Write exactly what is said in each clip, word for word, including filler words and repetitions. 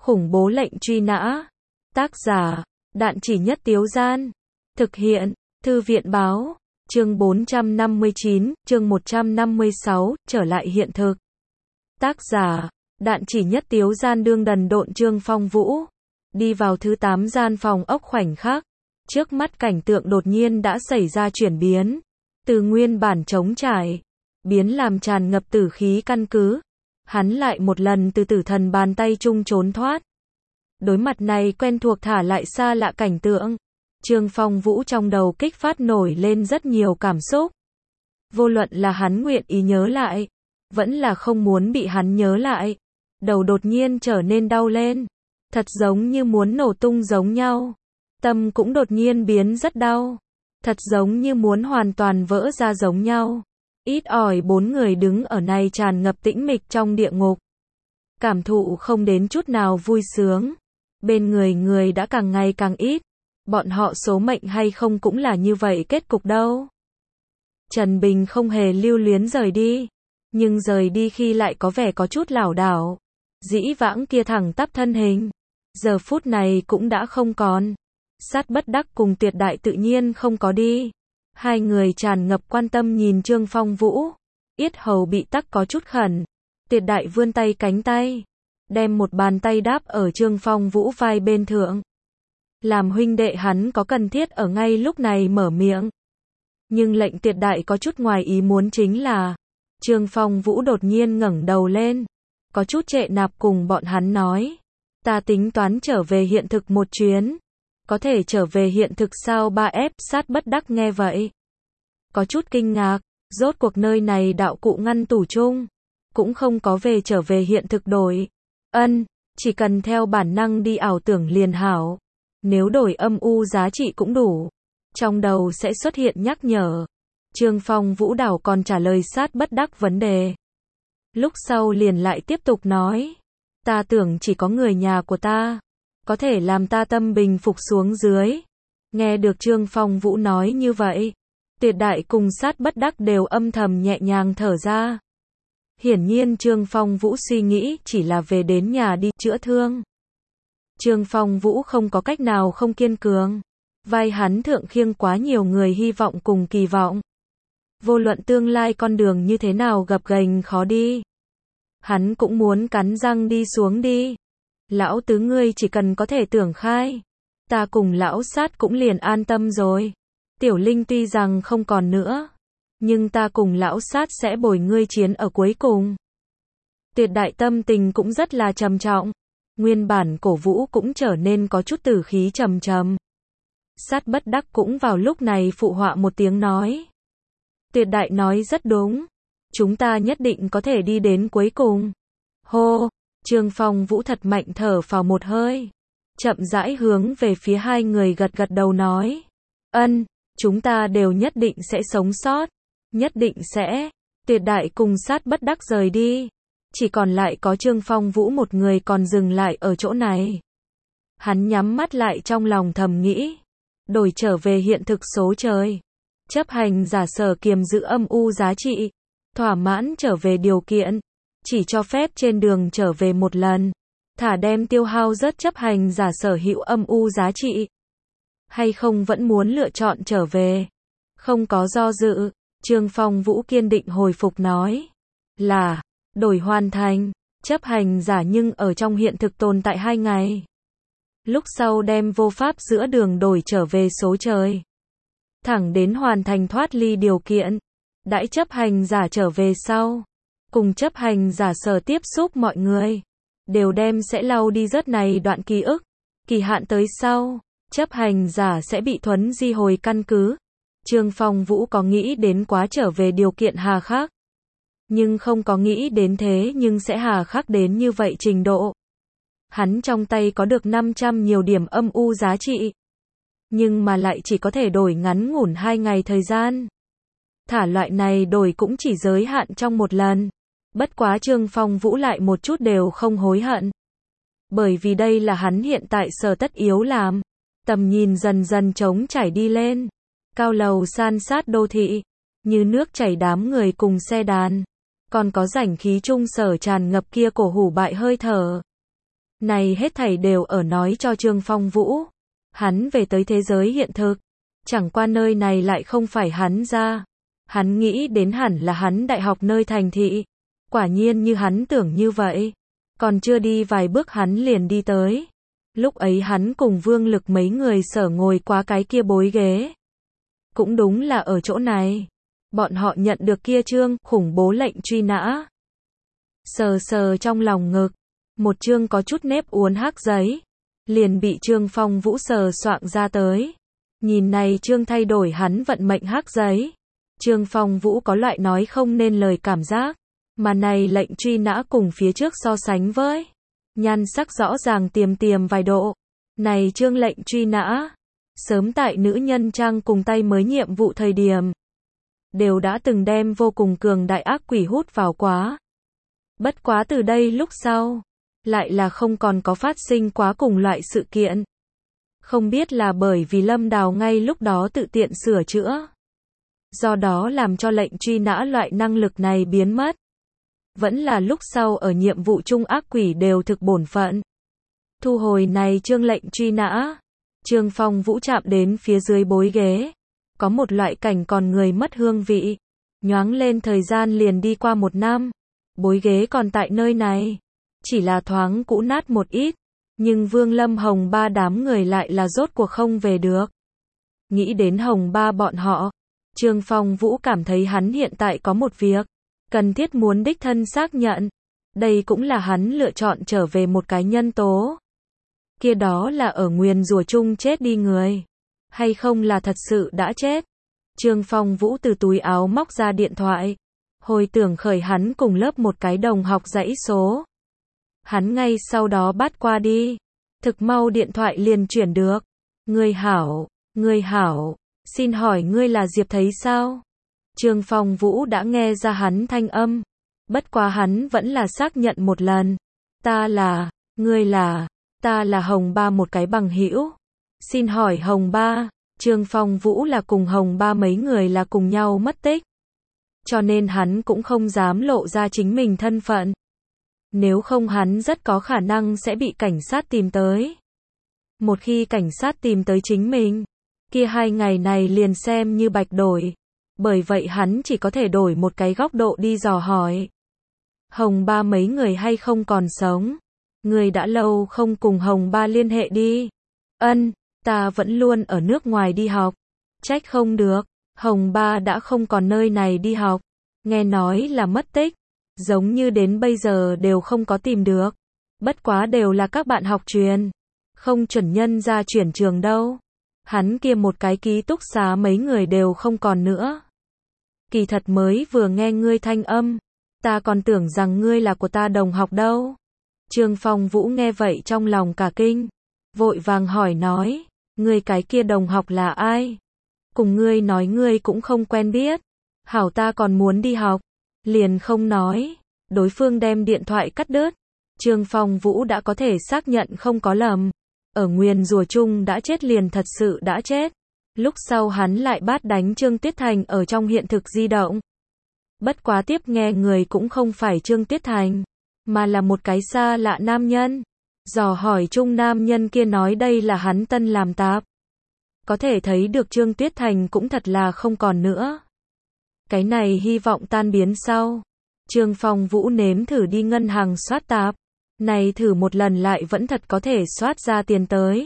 Khủng bố lệnh truy nã. Tác giả, Đạn Chỉ Nhất Tiếu Gian. Thực hiện, Thư viện Báo. Chương bốn trăm năm mươi chín, chương một trăm năm mươi sáu, trở lại hiện thực. Tác giả, Đạn Chỉ Nhất Tiếu Gian. Đương đần độn Trương Phong Vũ. Đi vào thứ tám gian phòng ốc khoảnh khắc. Trước mắt cảnh tượng đột nhiên đã xảy ra chuyển biến. Từ nguyên bản trống trải, biến làm tràn ngập tử khí căn cứ. Hắn lại một lần từ tử thần bàn tay chung trốn thoát. Đối mặt này quen thuộc thả lại xa lạ cảnh tượng. Trương Phong Vũ trong đầu kích phát nổi lên rất nhiều cảm xúc. Vô luận là hắn nguyện ý nhớ lại, vẫn là không muốn bị hắn nhớ lại. Đầu đột nhiên trở nên đau lên. Thật giống như muốn nổ tung giống nhau. Tâm cũng đột nhiên biến rất đau. Thật giống như muốn hoàn toàn vỡ ra giống nhau. Ít ỏi bốn người đứng ở này tràn ngập tĩnh mịch trong địa ngục. Cảm thụ không đến chút nào vui sướng. Bên người người đã càng ngày càng ít. Bọn họ số mệnh hay không cũng là như vậy kết cục đâu. Trần Bình không hề lưu luyến rời đi. Nhưng rời đi khi lại có vẻ có chút lảo đảo. Dĩ vãng kia thẳng tắp thân hình. Giờ phút này cũng đã không còn. Sát Bất Đắc cùng Tuyệt Đại tự nhiên không có đi. Hai người tràn ngập quan tâm nhìn Trương Phong Vũ. Yết hầu bị tắc có chút khẩn. Tuyệt Đại vươn tay cánh tay. Đem một bàn tay đáp ở Trương Phong Vũ vai bên thượng. Làm huynh đệ hắn có cần thiết ở ngay lúc này mở miệng. Nhưng lệnh Tuyệt Đại có chút ngoài ý muốn chính là. Trương Phong Vũ đột nhiên ngẩng đầu lên. Có chút trệ nạp cùng bọn hắn nói. Ta tính toán trở về hiện thực một chuyến. Có thể trở về hiện thực sao? Ba ép Sát Bất Đắc nghe vậy. Có chút kinh ngạc. Rốt cuộc nơi này đạo cụ ngăn tủ chung. Cũng không có về trở về hiện thực đổi. Ân, chỉ cần theo bản năng đi ảo tưởng liền hảo. Nếu đổi âm u giá trị cũng đủ. Trong đầu sẽ xuất hiện nhắc nhở. Trương Phong Vũ đảo còn trả lời Sát Bất Đắc vấn đề. Lúc sau liền lại tiếp tục nói. Ta tưởng chỉ có người nhà của ta. Có thể làm ta tâm bình phục xuống dưới. Nghe được Trương Phong Vũ nói như vậy. Tuyệt Đại cùng Sát Bất Đắc đều âm thầm nhẹ nhàng thở ra. Hiển nhiên Trương Phong Vũ suy nghĩ chỉ là về đến nhà đi chữa thương. Trương Phong Vũ không có cách nào không kiên cường. Vai hắn thượng khiêng quá nhiều người hy vọng cùng kỳ vọng. Vô luận tương lai con đường như thế nào gập ghềnh khó đi. Hắn cũng muốn cắn răng đi xuống đi. Lão tứ ngươi chỉ cần có thể tưởng khai. Ta cùng lão Sát cũng liền an tâm rồi. Tiểu Linh tuy rằng không còn nữa. Nhưng ta cùng lão Sát sẽ bồi ngươi chiến ở cuối cùng. Tuyệt Đại tâm tình cũng rất là trầm trọng. Nguyên bản cổ vũ cũng trở nên có chút tử khí trầm trầm. Sát Bất Đắc cũng vào lúc này phụ họa một tiếng nói. Tuyệt Đại nói rất đúng. Chúng ta nhất định có thể đi đến cuối cùng. Hô, Trương Phong Vũ thật mạnh thở vào một hơi. Chậm rãi hướng về phía hai người gật gật đầu nói. Ân, chúng ta đều nhất định sẽ sống sót. Nhất định sẽ. Tuyệt Đại cùng Sát Bất Đắc rời đi. Chỉ còn lại có Trương Phong Vũ một người còn dừng lại ở chỗ này. Hắn nhắm mắt lại trong lòng thầm nghĩ. Đổi trở về hiện thực số trời. Chấp hành giả sở kiềm giữ âm u giá trị. Thỏa mãn trở về điều kiện. Chỉ cho phép trên đường trở về một lần. Thả đem tiêu hao rất chấp hành giả sở hữu âm u giá trị. Hay không vẫn muốn lựa chọn trở về. Không có do dự. Trương Phong Vũ kiên định hồi phục nói. Là, đổi hoàn thành. Chấp hành giả nhưng ở trong hiện thực tồn tại hai ngày. Lúc sau đem vô pháp giữa đường đổi trở về số trời. Thẳng đến hoàn thành thoát ly điều kiện. Đãi chấp hành giả trở về sau. Cùng chấp hành giả sở tiếp xúc mọi người. Đều đem sẽ lau đi rất này đoạn ký ức. Kỳ hạn tới sau. Chấp hành giả sẽ bị thuấn di hồi căn cứ. Trương Phong Vũ có nghĩ đến quá trở về điều kiện hà khắc. Nhưng không có nghĩ đến thế nhưng sẽ hà khắc đến như vậy trình độ. Hắn trong tay có được năm trăm nhiều điểm âm u giá trị. Nhưng mà lại chỉ có thể đổi ngắn ngủn hai ngày thời gian. Thả loại này đổi cũng chỉ giới hạn trong một lần. Bất quá Trương Phong Vũ lại một chút đều không hối hận. Bởi vì đây là hắn hiện tại sở tất yếu làm. Tầm nhìn dần dần trống chảy đi lên. Cao lầu san sát đô thị. Như nước chảy đám người cùng xe đàn. Còn có rảnh khí trung sở tràn ngập kia cổ hủ bại hơi thở. Này hết thảy đều ở nói cho Trương Phong Vũ. Hắn về tới thế giới hiện thực. Chẳng qua nơi này lại không phải hắn ra. Hắn nghĩ đến hẳn là hắn đại học nơi thành thị. Quả nhiên như hắn tưởng như vậy. Còn chưa đi vài bước hắn liền đi tới. Lúc ấy hắn cùng Vương Lực mấy người sở ngồi qua cái kia bối ghế. Cũng đúng là ở chỗ này. Bọn họ nhận được kia chương khủng bố lệnh truy nã. Sờ sờ trong lòng ngực. Một chương có chút nếp uốn hắc giấy. Liền bị Trương Phong Vũ sờ soạng ra tới. Nhìn này chương thay đổi hắn vận mệnh hắc giấy. Trương Phong Vũ có loại nói không nên lời cảm giác. Mà này lệnh truy nã cùng phía trước so sánh với. Nhan sắc rõ ràng tiềm tiềm vài độ. Này chương lệnh truy nã. Sớm tại nữ nhân trang cùng tay mới nhiệm vụ thời điểm. Đều đã từng đem vô cùng cường đại ác quỷ hút vào quá. Bất quá từ đây lúc sau. Lại là không còn có phát sinh quá cùng loại sự kiện. Không biết là bởi vì Lâm Đào ngay lúc đó tự tiện sửa chữa. Do đó làm cho lệnh truy nã loại năng lực này biến mất. Vẫn là lúc sau ở nhiệm vụ chung ác quỷ đều thực bổn phận. Thu hồi này chương lệnh truy nã. Trương Phong Vũ chạm đến phía dưới bối ghế. Có một loại cảnh còn người mất hương vị. Nhoáng lên thời gian liền đi qua một năm. Bối ghế còn tại nơi này. Chỉ là thoáng cũ nát một ít. Nhưng Vương Lâm Hồng Ba đám người lại là rốt cuộc không về được. Nghĩ đến Hồng Ba bọn họ. Trương Phong Vũ cảm thấy hắn hiện tại có một việc. Cần thiết muốn đích thân xác nhận. Đây cũng là hắn lựa chọn trở về một cái nhân tố. Kia đó là ở nguyền rủa chung chết đi người. Hay không là thật sự đã chết. Trương Phong Vũ từ túi áo móc ra điện thoại. Hồi tưởng khởi hắn cùng lớp một cái đồng học dãy số. Hắn ngay sau đó bắt qua đi. Thực mau điện thoại liền chuyển được. Ngươi hảo, ngươi hảo, xin hỏi ngươi là Diệp Thấy sao? Trương Phong Vũ đã nghe ra hắn thanh âm. Bất quá hắn vẫn là xác nhận một lần. Ta là, ngươi là, ta là Hồng Ba một cái bằng hữu. Xin hỏi Hồng Ba, Trương Phong Vũ là cùng Hồng Ba mấy người là cùng nhau mất tích. Cho nên hắn cũng không dám lộ ra chính mình thân phận. Nếu không hắn rất có khả năng sẽ bị cảnh sát tìm tới. Một khi cảnh sát tìm tới chính mình, kia hai ngày này liền xem như bạch đổi. Bởi vậy hắn chỉ có thể đổi một cái góc độ đi dò hỏi. Hồng Ba mấy người hay không còn sống? Người đã lâu không cùng Hồng Ba liên hệ đi. Ân, ta vẫn luôn ở nước ngoài đi học. Trách không được, Hồng Ba đã không còn nơi này đi học. Nghe nói là mất tích. Giống như đến bây giờ đều không có tìm được. Bất quá đều là các bạn học truyền. Không chuẩn nhân ra chuyển trường đâu. Hắn kia một cái ký túc xá mấy người đều không còn nữa. Kỳ thật mới vừa nghe ngươi thanh âm. Ta còn tưởng rằng ngươi là của ta đồng học đâu. Trương Phong Vũ nghe vậy trong lòng cả kinh. Vội vàng hỏi nói. Ngươi cái kia đồng học là ai? Cùng ngươi nói ngươi cũng không quen biết. Hảo ta còn muốn đi học. Liền không nói. Đối phương đem điện thoại cắt đứt. Trương Phong Vũ đã có thể xác nhận không có lầm. Ở nguyền rủa chung đã chết liền thật sự đã chết. Lúc sau hắn lại bắt đánh Trương Tuyết Thành ở trong hiện thực di động. Bất quá tiếp nghe người cũng không phải Trương Tuyết Thành. Mà là một cái xa lạ nam nhân. Dò hỏi chung nam nhân kia nói đây là hắn tân làm tạp. Có thể thấy được Trương Tuyết Thành cũng thật là không còn nữa. Cái này hy vọng tan biến sau. Trương Phong Vũ nếm thử đi ngân hàng soát tạp. Này thử một lần lại vẫn thật có thể soát ra tiền tới.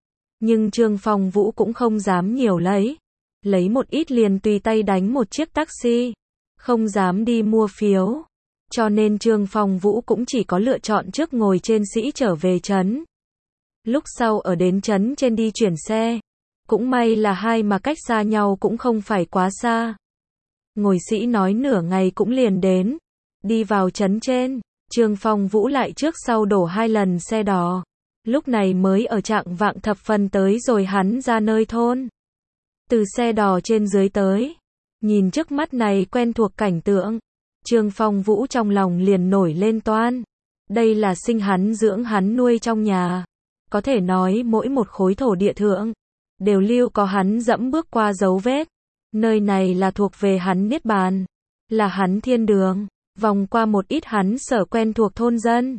Nhưng Trương Phong Vũ cũng không dám nhiều lấy. Lấy một ít liền tùy tay đánh một chiếc taxi. Không dám đi mua phiếu. Cho nên Trương Phong Vũ cũng chỉ có lựa chọn trước ngồi trên sĩ trở về trấn. Lúc sau ở đến trấn trên đi chuyển xe. Cũng may là hai mà cách xa nhau cũng không phải quá xa. Ngồi sĩ nói nửa ngày cũng liền đến. Đi vào trấn trên. Trương Phong Vũ lại trước sau đổ hai lần xe đò. Lúc này mới ở trạng vạng thập phần tới rồi hắn ra nơi thôn. Từ xe đò trên dưới tới. Nhìn trước mắt này quen thuộc cảnh tượng. Trương Phong Vũ trong lòng liền nổi lên toan. Đây là sinh hắn dưỡng hắn nuôi trong nhà. Có thể nói mỗi một khối thổ địa thượng. Đều lưu có hắn dẫm bước qua dấu vết. Nơi này là thuộc về hắn niết bàn. Là hắn thiên đường. Vòng qua một ít hắn sở quen thuộc thôn dân.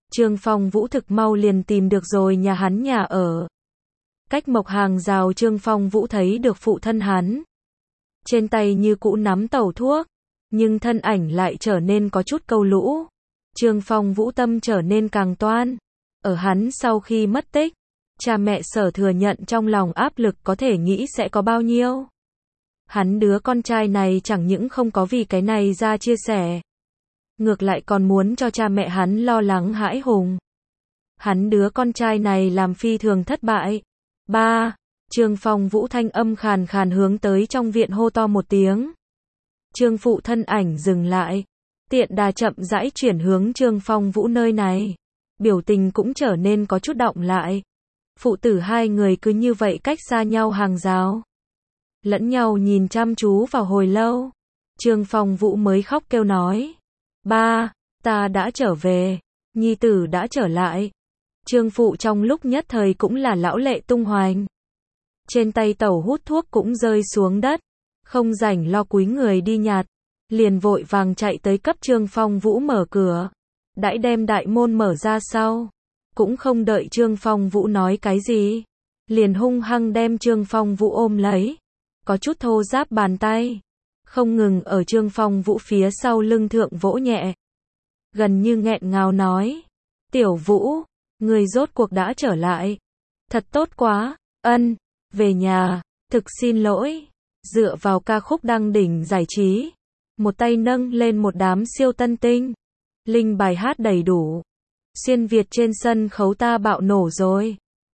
Trương Phong Vũ thực mau liền tìm được rồi nhà hắn nhà ở. Cách mộc hàng rào Trương Phong Vũ thấy được phụ thân hắn. Trên tay như cũ nắm tẩu thuốc, nhưng thân ảnh lại trở nên có chút câu lũ. Trương Phong Vũ tâm trở nên càng toan. Ở hắn sau khi mất tích, cha mẹ Sở thừa nhận trong lòng áp lực có thể nghĩ sẽ có bao nhiêu. Hắn đứa con trai này chẳng những không có vì cái này ra chia sẻ, ngược lại còn muốn cho cha mẹ hắn lo lắng hãi hùng. Hắn đứa con trai này làm phi thường thất bại. Ba, Trương Phong Vũ thanh âm khàn khàn hướng tới trong viện hô to một tiếng. Trương phụ thân ảnh dừng lại, tiện đà chậm rãi chuyển hướng Trương Phong Vũ nơi này. Biểu tình cũng trở nên có chút động lại. Phụ tử hai người cứ như vậy cách xa nhau hàng rào, lẫn nhau nhìn chăm chú vào hồi lâu. Trương Phong Vũ mới khóc kêu nói. Ba, ta đã trở về, nhi tử đã trở lại. Trương phụ trong lúc nhất thời cũng là lão lệ tung hoành. Trên tay tẩu hút thuốc cũng rơi xuống đất, không rảnh lo cúi người đi nhặt, liền vội vàng chạy tới cấp Trương Phong Vũ mở cửa. Đãi đem đại môn mở ra sau, cũng không đợi Trương Phong Vũ nói cái gì, liền hung hăng đem Trương Phong Vũ ôm lấy, có chút thô ráp bàn tay, không ngừng ở Trương Phong Vũ phía sau lưng thượng vỗ nhẹ, gần như nghẹn ngào nói. Tiểu Vũ, người rốt cuộc đã trở lại. Thật tốt quá, ân, về nhà, thực xin lỗi. Dựa vào ca khúc đăng đỉnh giải trí, một tay nâng lên một đám siêu tân tinh. Linh bài hát đầy đủ. Xuyên Việt trên sân khấu ta bạo nổ rồi.